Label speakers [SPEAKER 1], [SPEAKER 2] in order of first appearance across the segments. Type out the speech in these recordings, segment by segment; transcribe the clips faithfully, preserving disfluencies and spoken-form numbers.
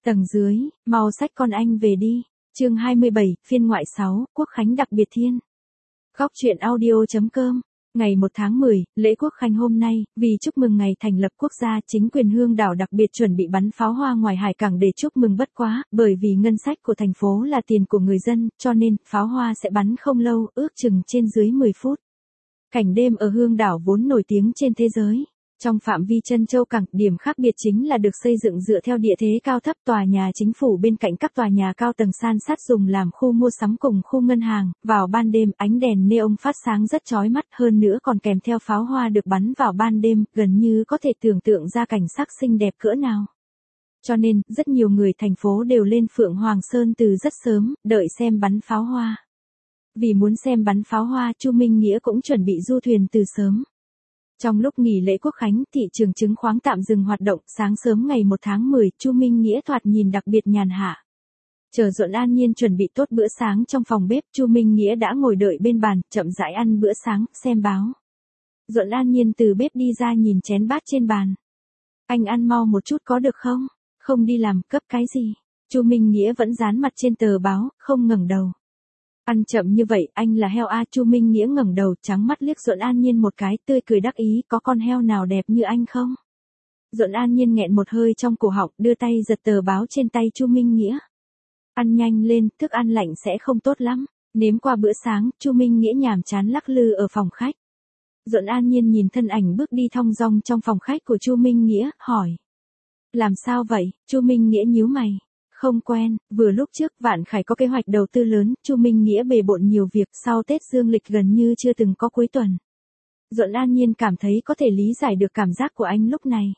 [SPEAKER 1] Tầng dưới, mau xách con anh về đi. Chương hai mươi bảy, phiên ngoại sáu, Quốc khánh đặc biệt thiên. Góc truyện audio chấm com. Ngày một tháng mười, lễ Quốc khánh hôm nay, vì chúc mừng ngày thành lập quốc gia, chính quyền Hương Đảo đặc biệt chuẩn bị bắn pháo hoa ngoài hải cảng để chúc mừng bất quá, bởi vì ngân sách của thành phố là tiền của người dân, cho nên pháo hoa sẽ bắn không lâu, ước chừng trên dưới mười phút. Cảnh đêm ở Hương Đảo vốn nổi tiếng trên thế giới. Trong phạm vi Trân Châu Cảng, điểm khác biệt chính là được xây dựng dựa theo địa thế cao thấp, tòa nhà chính phủ bên cạnh các tòa nhà cao tầng san sát dùng làm khu mua sắm cùng khu ngân hàng. Vào ban đêm, ánh đèn neon phát sáng rất chói mắt, hơn nữa còn kèm theo pháo hoa được bắn vào ban đêm, gần như có thể tưởng tượng ra cảnh sắc xinh đẹp cỡ nào. Cho nên, rất nhiều người thành phố đều lên Phượng Hoàng Sơn từ rất sớm, đợi xem bắn pháo hoa. Vì muốn xem bắn pháo hoa, Chu Minh Nghĩa cũng chuẩn bị du thuyền từ sớm. Trong lúc nghỉ lễ Quốc khánh, thị trường chứng khoán tạm dừng hoạt động, sáng sớm ngày một tháng mười, Chu Minh Nghĩa thoạt nhìn đặc biệt nhàn hạ. Chờ Duẫn An Nhiên chuẩn bị tốt bữa sáng trong phòng bếp, Chu Minh Nghĩa đã ngồi đợi bên bàn, chậm rãi ăn bữa sáng, xem báo. Duẫn An Nhiên từ bếp đi ra nhìn chén bát trên bàn. Anh ăn mau một chút có được không? Không đi làm, cấp cái gì? Chu Minh Nghĩa vẫn dán mặt trên tờ báo, không ngẩng đầu. Ăn chậm như vậy, anh là heo a? Chu Minh Nghĩa ngẩng đầu, trắng mắt liếc Duẫn An Nhiên một cái, tươi cười đắc ý, có con heo nào đẹp như anh không? Duẫn An Nhiên nghẹn một hơi trong cổ họng, đưa tay giật tờ báo trên tay Chu Minh Nghĩa. Ăn nhanh lên, thức ăn lạnh sẽ không tốt lắm. Nếm qua bữa sáng, Chu Minh Nghĩa nhàm chán lắc lư ở phòng khách. Duẫn An Nhiên nhìn thân ảnh bước đi thong dong trong phòng khách của Chu Minh Nghĩa, hỏi. Làm sao vậy? Chu Minh Nghĩa nhíu mày. Không quen, vừa lúc trước Vạn Khải có kế hoạch đầu tư lớn, Chu Minh Nghĩa bề bộn nhiều việc, sau Tết dương lịch gần như chưa từng có cuối tuần. Duẫn An Nhiên cảm thấy có thể lý giải được cảm giác của anh lúc này.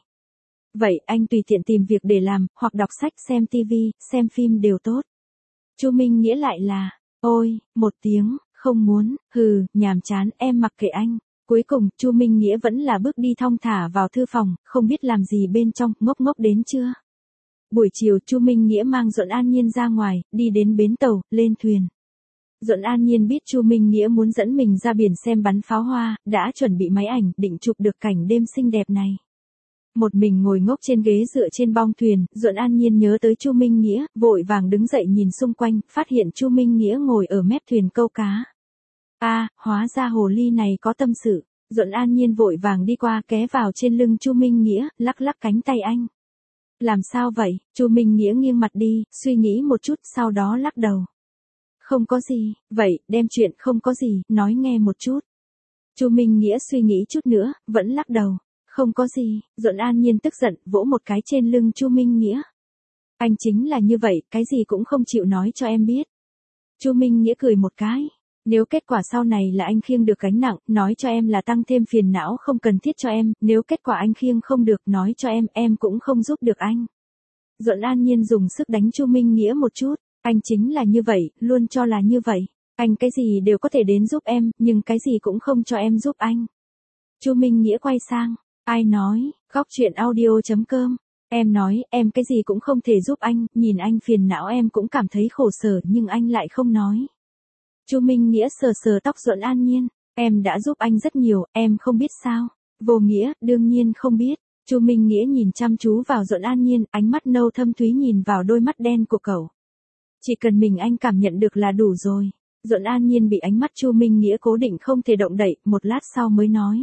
[SPEAKER 1] Vậy anh tùy tiện tìm việc để làm, hoặc đọc sách, xem tivi, xem phim đều tốt. Chu Minh Nghĩa lại là, ôi, một tiếng, không muốn, hừ, nhàm chán, em mặc kệ anh. Cuối cùng, Chu Minh Nghĩa vẫn là bước đi thong thả vào thư phòng, không biết làm gì bên trong, ngốc ngốc đến chưa? Buổi chiều, Chu Minh Nghĩa mang Duẫn An Nhiên ra ngoài, đi đến bến tàu, lên thuyền. Duẫn An Nhiên biết Chu Minh Nghĩa muốn dẫn mình ra biển xem bắn pháo hoa, đã chuẩn bị máy ảnh, định chụp được cảnh đêm xinh đẹp này. Một mình ngồi ngốc trên ghế dựa trên bong thuyền, Duẫn An Nhiên nhớ tới Chu Minh Nghĩa, vội vàng đứng dậy nhìn xung quanh, phát hiện Chu Minh Nghĩa ngồi ở mép thuyền câu cá. A, à, hóa ra hồ ly này có tâm sự. Duẫn An Nhiên vội vàng đi qua, ghé vào trên lưng Chu Minh Nghĩa, lắc lắc cánh tay anh. Làm sao vậy? Chu Minh Nghĩa nghiêng mặt đi, suy nghĩ một chút, sau đó lắc đầu. Không có gì, vậy, đem chuyện không có gì, nói nghe một chút. Chu Minh Nghĩa suy nghĩ chút nữa, vẫn lắc đầu. Không có gì. Duẫn An Nhiên tức giận, vỗ một cái trên lưng Chu Minh Nghĩa. Anh chính là như vậy, cái gì cũng không chịu nói cho em biết. Chu Minh Nghĩa cười một cái. Nếu kết quả sau này là anh khiêng được gánh nặng, nói cho em là tăng thêm phiền não không cần thiết cho em, nếu kết quả anh khiêng không được, nói cho em, em cũng không giúp được anh. Duẫn An Nhiên dùng sức đánh Chu Minh Nghĩa một chút, anh chính là như vậy, luôn cho là như vậy, anh cái gì đều có thể đến giúp em, nhưng cái gì cũng không cho em giúp anh. Chu Minh Nghĩa quay sang, ai nói, góc truyện audio chấm com, em nói, em cái gì cũng không thể giúp anh, nhìn anh phiền não em cũng cảm thấy khổ sở nhưng anh lại không nói. Chu Minh Nghĩa sờ sờ tóc Duẫn An Nhiên, em đã giúp anh rất nhiều, em không biết sao? Vô Nghĩa, đương nhiên không biết. Chu Minh Nghĩa nhìn chăm chú vào Duẫn An Nhiên, ánh mắt nâu thâm thúy nhìn vào đôi mắt đen của cậu. Chỉ cần mình anh cảm nhận được là đủ rồi. Duẫn An Nhiên bị ánh mắt Chu Minh Nghĩa cố định không thể động đậy, một lát sau mới nói.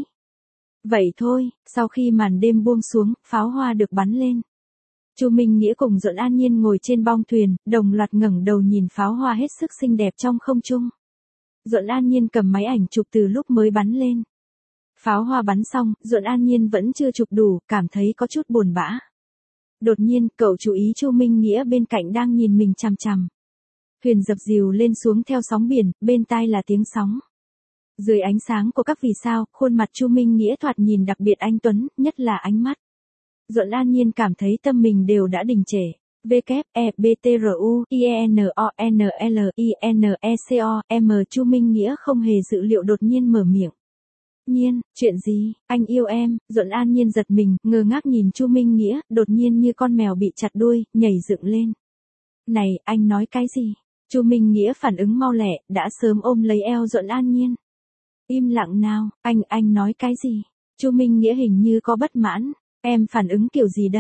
[SPEAKER 1] Vậy thôi, sau khi màn đêm buông xuống, pháo hoa được bắn lên. Chu Minh Nghĩa cùng Duẫn An Nhiên ngồi trên bong thuyền, đồng loạt ngẩng đầu nhìn pháo hoa hết sức xinh đẹp trong không trung. Duẫn An Nhiên cầm máy ảnh chụp từ lúc mới bắn lên. Pháo hoa bắn xong, Duẫn An Nhiên vẫn chưa chụp đủ, cảm thấy có chút buồn bã. Đột nhiên, cậu chú ý Chu Minh Nghĩa bên cạnh đang nhìn mình chằm chằm. Thuyền dập dìu lên xuống theo sóng biển, bên tai là tiếng sóng. Dưới ánh sáng của các vì sao, khuôn mặt Chu Minh Nghĩa thoạt nhìn đặc biệt anh tuấn, nhất là ánh mắt. Duẫn An Nhiên cảm thấy tâm mình đều đã đình trệ. W E B T R U I E N O N L I N E C O M Chu Minh Nghĩa không hề dự liệu đột nhiên mở miệng. Nhiên, chuyện gì? Anh yêu em. Duẫn An Nhiên giật mình, ngơ ngác nhìn Chu Minh Nghĩa, đột nhiên như con mèo bị chặt đuôi, nhảy dựng lên. Này, anh nói cái gì? Chu Minh Nghĩa phản ứng mau lẹ, đã sớm ôm lấy eo Duẫn An Nhiên. Im lặng nào, anh, anh nói cái gì? Chu Minh Nghĩa hình như có bất mãn. Em phản ứng kiểu gì đây?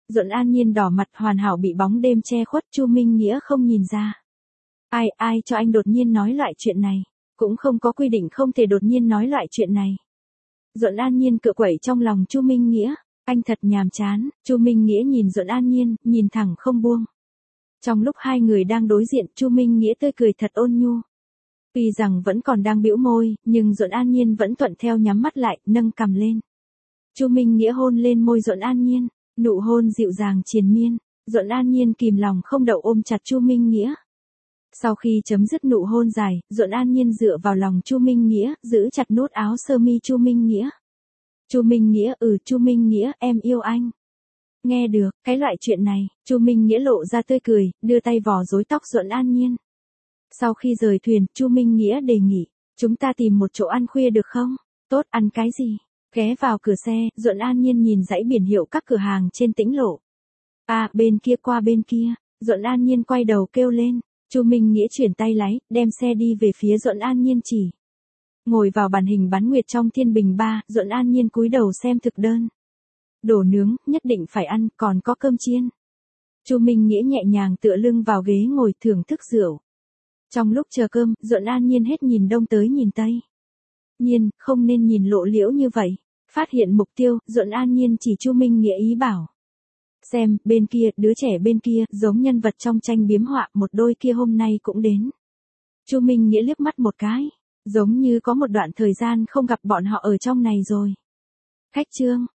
[SPEAKER 1] Duẫn An Nhiên đỏ mặt hoàn hảo bị bóng đêm che khuất, Chu Minh Nghĩa không nhìn ra. Ai, ai cho anh đột nhiên nói loại chuyện này, cũng không có quy định không thể đột nhiên nói loại chuyện này. Duẫn An Nhiên cựa quẩy trong lòng Chu Minh Nghĩa, anh thật nhàm chán, Chu Minh Nghĩa nhìn Duẫn An Nhiên, nhìn thẳng không buông. Trong lúc hai người đang đối diện, Chu Minh Nghĩa tươi cười thật ôn nhu. Tuy rằng vẫn còn đang bĩu môi, nhưng Duẫn An Nhiên vẫn thuận theo nhắm mắt lại, nâng cằm lên. Chu Minh Nghĩa hôn lên môi Duẫn An Nhiên, nụ hôn dịu dàng triền miên, Duẫn An Nhiên kìm lòng không đậu ôm chặt Chu Minh Nghĩa. Sau khi chấm dứt nụ hôn dài, Duẫn An Nhiên dựa vào lòng Chu Minh Nghĩa, giữ chặt nút áo sơ mi Chu Minh Nghĩa. Chu Minh Nghĩa, ừ Chu Minh Nghĩa, em yêu anh. Nghe được, cái loại chuyện này, Chu Minh Nghĩa lộ ra tươi cười, đưa tay vò rối tóc Duẫn An Nhiên. Sau khi rời thuyền, Chu Minh Nghĩa đề nghị, chúng ta tìm một chỗ ăn khuya được không? Tốt, ăn cái gì? Ghé vào cửa xe, Duẫn An Nhiên nhìn dãy biển hiệu các cửa hàng trên Tĩnh Lộ. À, bên kia qua bên kia, Duẫn An Nhiên quay đầu kêu lên. Chu Minh Nghĩa chuyển tay lái, đem xe đi về phía Duẫn An Nhiên chỉ. Ngồi vào bàn hình bán nguyệt trong Thiên Bình Ba, Duẫn An Nhiên cúi đầu xem thực đơn. Đồ nướng, nhất định phải ăn, còn có cơm chiên. Chu Minh Nghĩa nhẹ nhàng tựa lưng vào ghế ngồi thưởng thức rượu. Trong lúc chờ cơm, Duẫn An Nhiên hết nhìn đông tới nhìn tây. Nhiên, không nên nhìn lộ liễu như vậy. Phát hiện mục tiêu, Duẫn An Nhiên chỉ Chu Minh Nghĩa ý bảo. Xem, bên kia, đứa trẻ bên kia, giống nhân vật trong tranh biếm họa, một đôi kia hôm nay cũng đến. Chu Minh Nghĩa liếc mắt một cái, giống như có một đoạn thời gian không gặp bọn họ ở trong này rồi. Khách trương,